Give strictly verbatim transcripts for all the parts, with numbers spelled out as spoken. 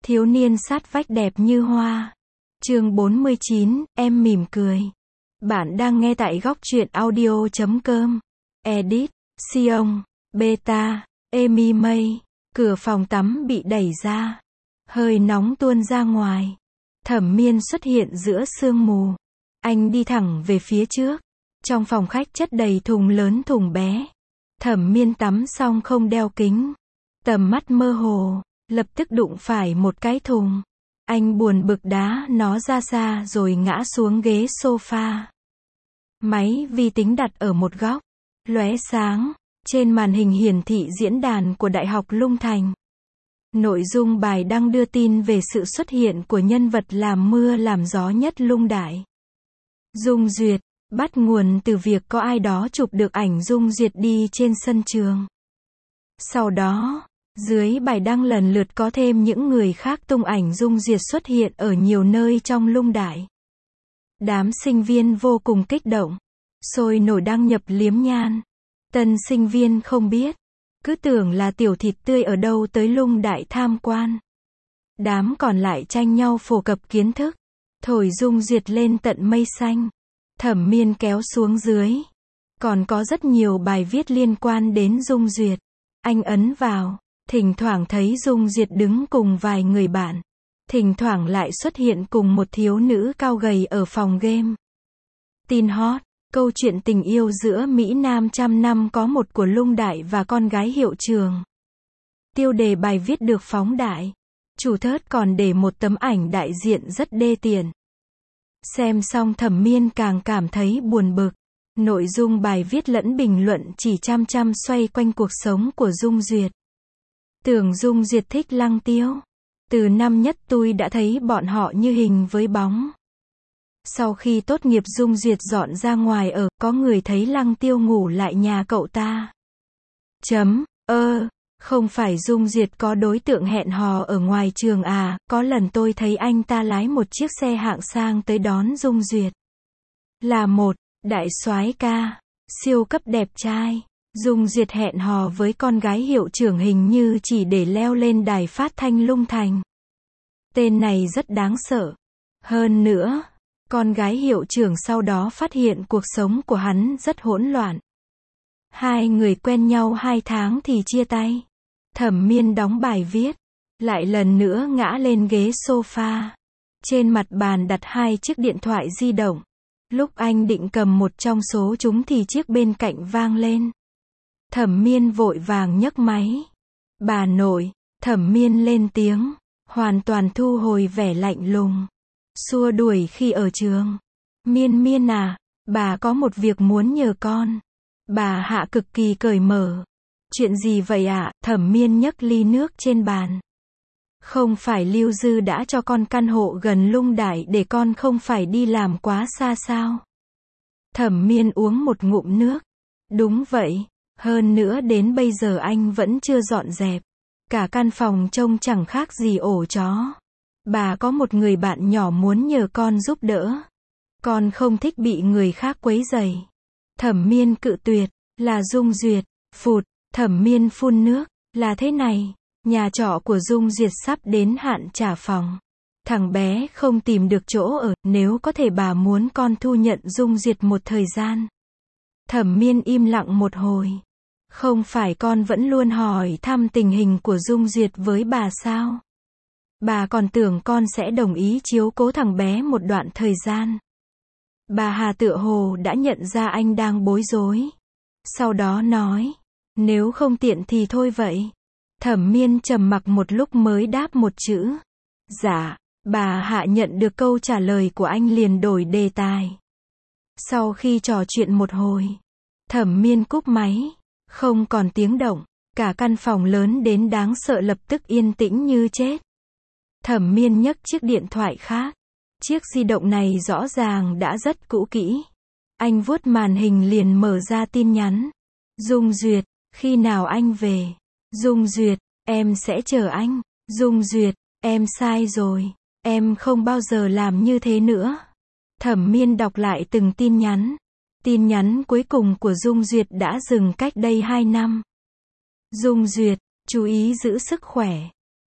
Thiếu niên sát vách đẹp như hoa. Chương bốn mươi chín, em mỉm cười. Bạn đang nghe tại góc truyện audio chấm com. Edit, Sion, Beta, Emi Mây. Cửa phòng tắm bị đẩy ra. Hơi nóng tuôn ra ngoài. Thẩm Miên xuất hiện giữa sương mù. Anh đi thẳng về phía trước. Trong phòng khách chất đầy thùng lớn thùng bé. Thẩm Miên tắm xong không đeo kính. Tầm mắt mơ hồ, lập tức đụng phải một cái thùng. Anh buồn bực đá nó ra xa rồi ngã xuống ghế sofa. Máy vi tính đặt ở một góc, lóe sáng. Trên màn hình hiển thị diễn đàn của Đại học Lung Thành. Nội dung bài đăng đưa tin về sự xuất hiện của nhân vật làm mưa làm gió nhất Lung Đại. Dung Duyệt, bắt nguồn từ việc có ai đó chụp được ảnh Dung Duyệt đi trên sân trường. Sau đó, dưới bài đăng lần lượt có thêm những người khác tung ảnh Dung Duyệt xuất hiện ở nhiều nơi trong Lung Đại. Đám sinh viên vô cùng kích động, sôi nổi đăng nhập liếm nhan. Tân sinh viên không biết, cứ tưởng là tiểu thịt tươi ở đâu tới Lung Đại tham quan. Đám còn lại tranh nhau phổ cập kiến thức, thổi Dung Duyệt lên tận mây xanh. Thẩm Miên kéo xuống dưới. Còn có rất nhiều bài viết liên quan đến Dung Duyệt. Anh ấn vào, thỉnh thoảng thấy Dung Duyệt đứng cùng vài người bạn. Thỉnh thoảng lại xuất hiện cùng một thiếu nữ cao gầy ở phòng game. Tin hot, câu chuyện tình yêu giữa Mỹ Nam trăm năm có một của Lung Đại và con gái hiệu trường. Tiêu đề bài viết được phóng đại. Chủ thớt còn để một tấm ảnh đại diện rất đê tiện. Xem xong Thẩm Miên càng cảm thấy buồn bực. Nội dung bài viết lẫn bình luận chỉ chăm chăm xoay quanh cuộc sống của Dung Duyệt. Tưởng Dung Duyệt thích Lăng Tiêu. Từ năm nhất tôi đã thấy bọn họ như hình với bóng. Sau khi tốt nghiệp Dung Duyệt dọn ra ngoài ở, có người thấy Lăng Tiêu ngủ lại nhà cậu ta. Chấm, ơ, không phải Dung Duyệt có đối tượng hẹn hò ở ngoài trường à, có lần tôi thấy anh ta lái một chiếc xe hạng sang tới đón Dung Duyệt. Là một đại soái ca, siêu cấp đẹp trai. Dung Duyệt hẹn hò với con gái hiệu trưởng hình như chỉ để leo lên đài phát thanh Lung Thành. Tên này rất đáng sợ. Hơn nữa, con gái hiệu trưởng sau đó phát hiện cuộc sống của hắn rất hỗn loạn. Hai người quen nhau hai tháng thì chia tay. Thẩm Miên đóng bài viết, lại lần nữa ngã lên ghế sofa. Trên mặt bàn đặt hai chiếc điện thoại di động. Lúc anh định cầm một trong số chúng thì chiếc bên cạnh vang lên. Thẩm Miên vội vàng nhấc máy. Bà nội, Thẩm Miên lên tiếng, hoàn toàn thu hồi vẻ lạnh lùng. Xua đuổi khi ở trường. Miên Miên à, bà có một việc muốn nhờ con. Bà Hạ cực kỳ cởi mở. Chuyện gì vậy ạ? À? Thẩm Miên nhấc ly nước trên bàn. Không phải Lưu Dư đã cho con căn hộ gần Lung Đại để con không phải đi làm quá xa sao? Thẩm Miên uống một ngụm nước. Đúng vậy, hơn nữa đến bây giờ anh vẫn chưa dọn dẹp. Cả căn phòng trông chẳng khác gì ổ chó. Bà có một người bạn nhỏ muốn nhờ con giúp đỡ. Con không thích bị người khác quấy rầy. Thẩm Miên cự tuyệt, là Dung Duyệt. Phụt, Thẩm Miên phun nước, là thế này. Nhà trọ của Dung Duyệt sắp đến hạn trả phòng. Thằng bé không tìm được chỗ ở, nếu có thể bà muốn con thu nhận Dung Duyệt một thời gian. Thẩm Miên im lặng một hồi. Không phải con vẫn luôn hỏi thăm tình hình của Dung Duyệt với bà sao? Bà còn tưởng con sẽ đồng ý chiếu cố thằng bé một đoạn thời gian. Bà Hà tựa hồ đã nhận ra anh đang bối rối. Sau đó nói, nếu không tiện thì thôi vậy. Thẩm Miên trầm mặc một lúc mới đáp một chữ. Dạ, bà Hạ nhận được câu trả lời của anh liền đổi đề tài. Sau khi trò chuyện một hồi, Thẩm Miên cúp máy. Không còn tiếng động, cả căn phòng lớn đến đáng sợ lập tức yên tĩnh như chết. Thẩm Miên nhấc chiếc điện thoại khác. Chiếc di động này rõ ràng đã rất cũ kỹ. Anh vuốt màn hình liền mở ra tin nhắn. Dung Duyệt, khi nào anh về? Dung Duyệt, em sẽ chờ anh. Dung Duyệt, em sai rồi. Em không bao giờ làm như thế nữa. Thẩm Miên đọc lại từng tin nhắn. Tin nhắn cuối cùng của Dung Duyệt đã dừng cách đây hai năm. Dung Duyệt, chú ý giữ sức khỏe.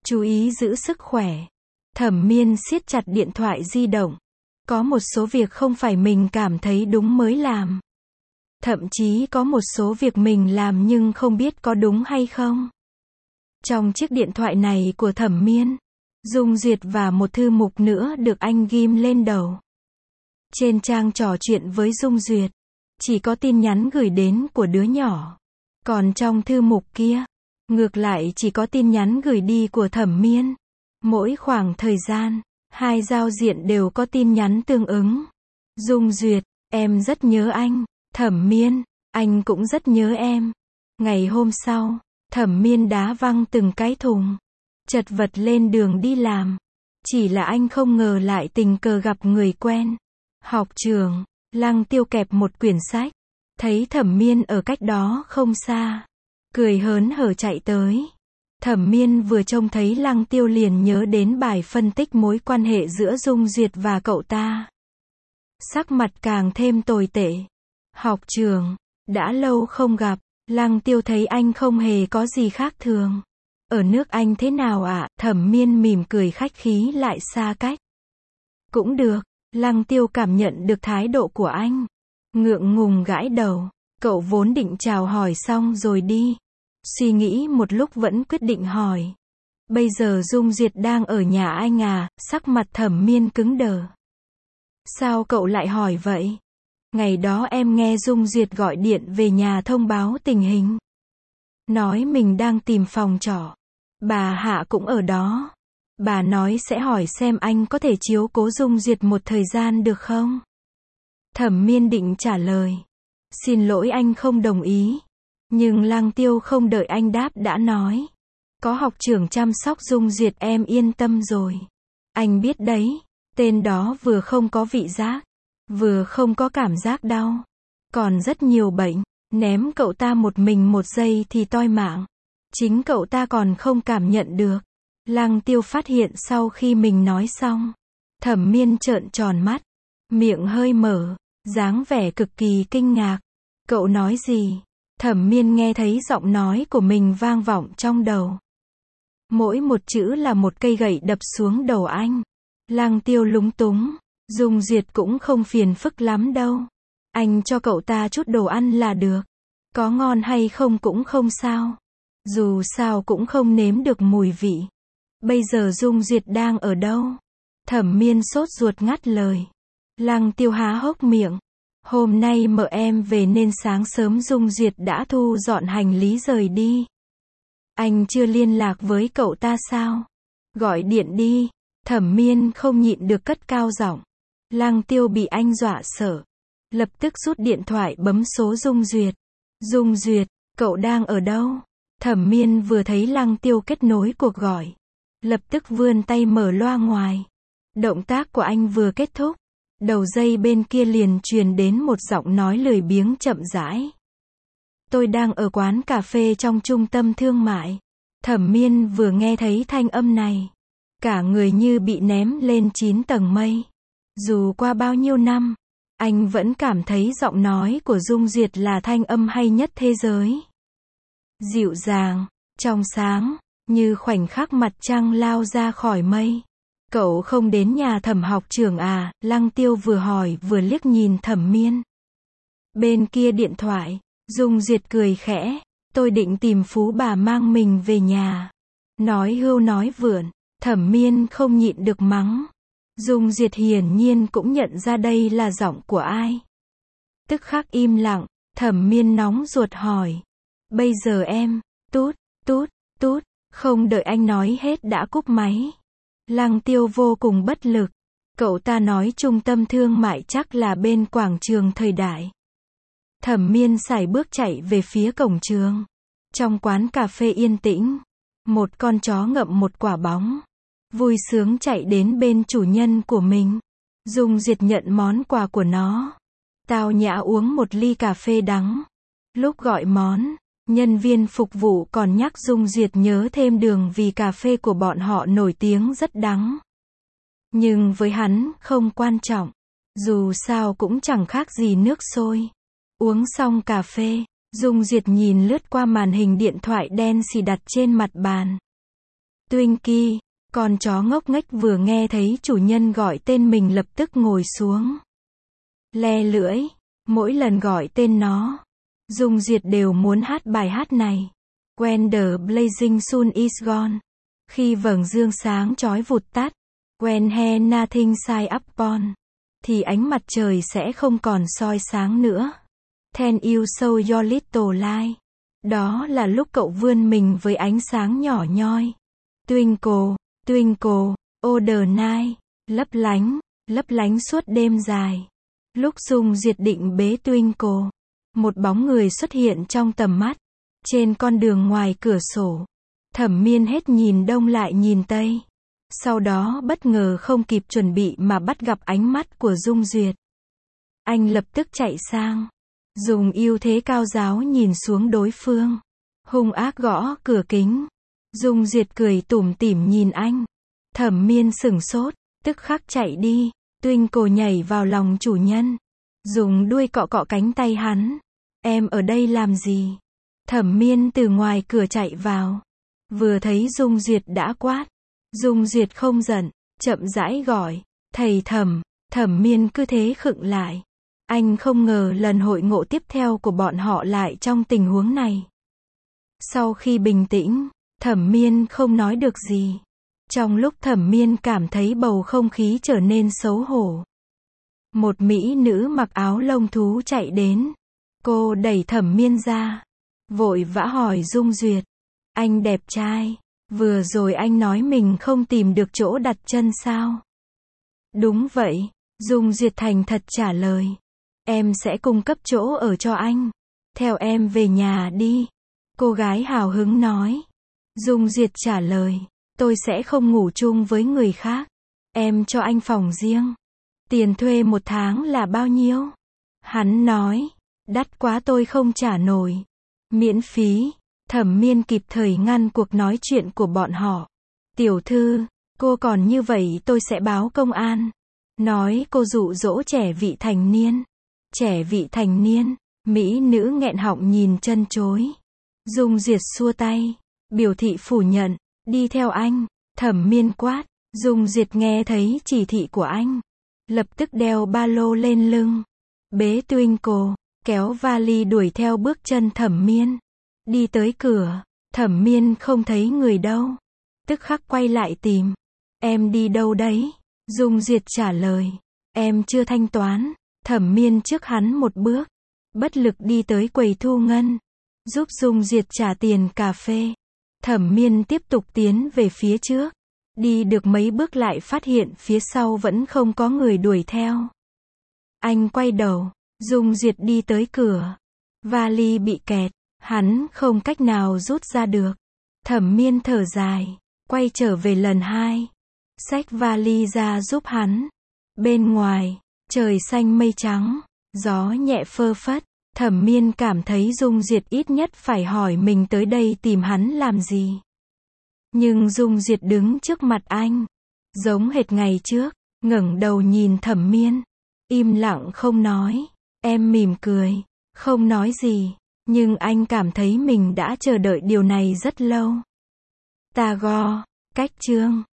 Chú ý giữ sức khỏe. Thẩm Miên siết chặt điện thoại di động. Có một số việc không phải mình cảm thấy đúng mới làm. Thậm chí có một số việc mình làm nhưng không biết có đúng hay không. Trong chiếc điện thoại này của Thẩm Miên, Dung Duyệt và một thư mục nữa được anh ghim lên đầu. Trên trang trò chuyện với Dung Duyệt, chỉ có tin nhắn gửi đến của đứa nhỏ. Còn trong thư mục kia, ngược lại chỉ có tin nhắn gửi đi của Thẩm Miên. Mỗi khoảng thời gian, hai giao diện đều có tin nhắn tương ứng. Dung Duyệt, em rất nhớ anh. Thẩm Miên, anh cũng rất nhớ em. Ngày hôm sau, Thẩm Miên đá văng từng cái thùng, chật vật lên đường đi làm. Chỉ là anh không ngờ lại tình cờ gặp người quen. Học trường, Lăng Tiêu kẹp một quyển sách, thấy Thẩm Miên ở cách đó không xa, cười hớn hở chạy tới. Thẩm Miên vừa trông thấy Lăng Tiêu liền nhớ đến bài phân tích mối quan hệ giữa Dung Duyệt và cậu ta. Sắc mặt càng thêm tồi tệ. Học trường, đã lâu không gặp. Lăng Tiêu thấy anh không hề có gì khác thường. Ở nước Anh thế nào ạ? À? Thẩm Miên mỉm cười khách khí lại xa cách. Cũng được. Lăng Tiêu cảm nhận được thái độ của anh. Ngượng ngùng gãi đầu. Cậu vốn định chào hỏi xong rồi đi. Suy nghĩ một lúc vẫn quyết định hỏi. Bây giờ Dung Duyệt đang ở nhà anh à? Sắc mặt Thẩm Miên cứng đờ. Sao cậu lại hỏi vậy? Ngày đó em nghe Dung Duyệt gọi điện về nhà thông báo tình hình. Nói mình đang tìm phòng trọ. Bà Hạ cũng ở đó. Bà nói sẽ hỏi xem anh có thể chiếu cố Dung Duyệt một thời gian được không? Thẩm Miên định trả lời. Xin lỗi anh không đồng ý. Nhưng Lăng Tiêu không đợi anh đáp đã nói. Có học trưởng chăm sóc Dung Duyệt em yên tâm rồi. Anh biết đấy, tên đó vừa không có vị giác, vừa không có cảm giác đau, còn rất nhiều bệnh. Ném cậu ta một mình một giây thì toi mạng. Chính cậu ta còn không cảm nhận được. Lăng Tiêu phát hiện sau khi mình nói xong. Thẩm Miên trợn tròn mắt, miệng hơi mở, dáng vẻ cực kỳ kinh ngạc. Cậu nói gì? Thẩm Miên nghe thấy giọng nói của mình vang vọng trong đầu. Mỗi một chữ là một cây gậy đập xuống đầu anh. Lăng Tiêu lúng túng. Dung Duyệt cũng không phiền phức lắm đâu. Anh cho cậu ta chút đồ ăn là được. Có ngon hay không cũng không sao. Dù sao cũng không nếm được mùi vị. Bây giờ Dung Duyệt đang ở đâu? Thẩm Miên sốt ruột ngắt lời. Lăng Tiêu há hốc miệng. Hôm nay mợ em về nên sáng sớm Dung Duyệt đã thu dọn hành lý rời đi. Anh chưa liên lạc với cậu ta sao? Gọi điện đi. Thẩm Miên không nhịn được cất cao giọng. Lăng Tiêu bị anh dọa sợ. Lập tức rút điện thoại bấm số Dung Duyệt. Dung Duyệt, cậu đang ở đâu? Thẩm Miên vừa thấy Lăng Tiêu kết nối cuộc gọi, lập tức vươn tay mở loa ngoài. Động tác của anh vừa kết thúc, đầu dây bên kia liền truyền đến một giọng nói lười biếng chậm rãi. Tôi đang ở quán cà phê trong trung tâm thương mại. Thẩm Miên vừa nghe thấy thanh âm này, cả người như bị ném lên chín tầng mây. Dù qua bao nhiêu năm, anh vẫn cảm thấy giọng nói của Dung Duyệt là thanh âm hay nhất thế giới. Dịu dàng, trong sáng, như khoảnh khắc mặt trăng lao ra khỏi mây. Cậu không đến nhà Thẩm học trưởng à? Lăng Tiêu vừa hỏi vừa liếc nhìn Thẩm Miên. Bên kia điện thoại, Dung Duyệt cười khẽ. Tôi định tìm phú bà mang mình về nhà. Nói hưu nói vượn, Thẩm Miên không nhịn được mắng. Dung Duyệt hiển nhiên cũng nhận ra đây là giọng của ai. Tức khắc im lặng, Thẩm Miên nóng ruột hỏi. Bây giờ em, tút, tút, tút, không đợi anh nói hết đã cúp máy. Lăng Tiêu vô cùng bất lực. Cậu ta nói trung tâm thương mại chắc là bên quảng trường Thời Đại. Thẩm Miên sải bước chạy về phía cổng trường. Trong quán cà phê yên tĩnh, một con chó ngậm một quả bóng, vui sướng chạy đến bên chủ nhân của mình. Dung Duyệt nhận món quà của nó, tao nhã uống một ly cà phê đắng. Lúc gọi món, nhân viên phục vụ còn nhắc Dung Duyệt nhớ thêm đường vì cà phê của bọn họ nổi tiếng rất đắng. Nhưng với hắn, không quan trọng. Dù sao cũng chẳng khác gì nước sôi. Uống xong cà phê, Dung Duyệt nhìn lướt qua màn hình điện thoại đen xì đặt trên mặt bàn. Twinkie, con chó ngốc nghếch vừa nghe thấy chủ nhân gọi tên mình lập tức ngồi xuống. Le lưỡi, mỗi lần gọi tên nó, Dung Duyệt đều muốn hát bài hát này. When the blazing sun is gone. Khi vầng dương sáng chói vụt tắt. When he nothing shine upon. Thì ánh mặt trời sẽ không còn soi sáng nữa. Then you show your little light. Đó là lúc cậu vươn mình với ánh sáng nhỏ nhoi. Twinkle, twinkle, oh the night. Lấp lánh, lấp lánh suốt đêm dài. Lúc Dung Duyệt định bế Twinkle, một bóng người xuất hiện trong tầm mắt. Trên con đường ngoài cửa sổ, Thẩm Miên hết nhìn đông lại nhìn tây. Sau đó bất ngờ không kịp chuẩn bị mà bắt gặp ánh mắt của Dung Duyệt. Anh lập tức chạy sang, dùng ưu thế cao giáo nhìn xuống đối phương, hung ác gõ cửa kính. Dung Duyệt cười tủm tỉm nhìn anh. Thẩm Miên sửng sốt, tức khắc chạy đi. Twinkle nhảy vào lòng chủ nhân, dùng đuôi cọ cọ cánh tay hắn. Em ở đây làm gì? Thẩm Miên từ ngoài cửa chạy vào, vừa thấy Dung Duyệt đã quát. Dung Duyệt không giận, chậm rãi gọi, thầy Thẩm. Thẩm Miên cứ thế khựng lại. Anh không ngờ lần hội ngộ tiếp theo của bọn họ lại trong tình huống này. Sau khi bình tĩnh, Thẩm Miên không nói được gì. Trong lúc Thẩm Miên cảm thấy bầu không khí trở nên xấu hổ, một mỹ nữ mặc áo lông thú chạy đến. Cô đẩy Thẩm Miên ra, vội vã hỏi Dung Duyệt. Anh đẹp trai, vừa rồi anh nói mình không tìm được chỗ đặt chân sao? Đúng vậy, Dung Duyệt thành thật trả lời. Em sẽ cung cấp chỗ ở cho anh. Theo em về nhà đi. Cô gái hào hứng nói. Dung Duyệt trả lời. Tôi sẽ không ngủ chung với người khác. Em cho anh phòng riêng. Tiền thuê một tháng là bao nhiêu? Hắn nói. Đắt quá tôi không trả nổi. Miễn phí. Thẩm Miên kịp thời ngăn cuộc nói chuyện của bọn họ. Tiểu thư, cô còn như vậy tôi sẽ báo công an. Nói cô dụ dỗ trẻ vị thành niên. Trẻ vị thành niên. Mỹ nữ nghẹn họng nhìn chân chối. Dung Duyệt xua tay, biểu thị phủ nhận. Đi theo anh. Thẩm Miên quát. Dung Duyệt nghe thấy chỉ thị của anh, lập tức đeo ba lô lên lưng, bế Twinkle, kéo vali đuổi theo bước chân Thẩm Miên. Đi tới cửa, Thẩm Miên không thấy người đâu, tức khắc quay lại tìm. Em đi đâu đấy? Dung Duyệt trả lời. Em chưa thanh toán. Thẩm Miên trước hắn một bước, bất lực đi tới quầy thu ngân, giúp Dung Duyệt trả tiền cà phê. Thẩm Miên tiếp tục tiến về phía trước. Đi được mấy bước lại phát hiện phía sau vẫn không có người đuổi theo. Anh quay đầu, Dung Duyệt đi tới cửa. Vali bị kẹt, hắn không cách nào rút ra được. Thẩm Miên thở dài, quay trở về lần hai. Xách vali ra giúp hắn. Bên ngoài, trời xanh mây trắng, gió nhẹ phơ phất. Thẩm Miên cảm thấy Dung Duyệt ít nhất phải hỏi mình tới đây tìm hắn làm gì. Nhưng Dung Duyệt đứng trước mặt anh, giống hệt ngày trước, ngẩng đầu nhìn Thẩm Miên, im lặng không nói. Em mỉm cười, không nói gì, nhưng anh cảm thấy mình đã chờ đợi điều này rất lâu. Tagore, cách chương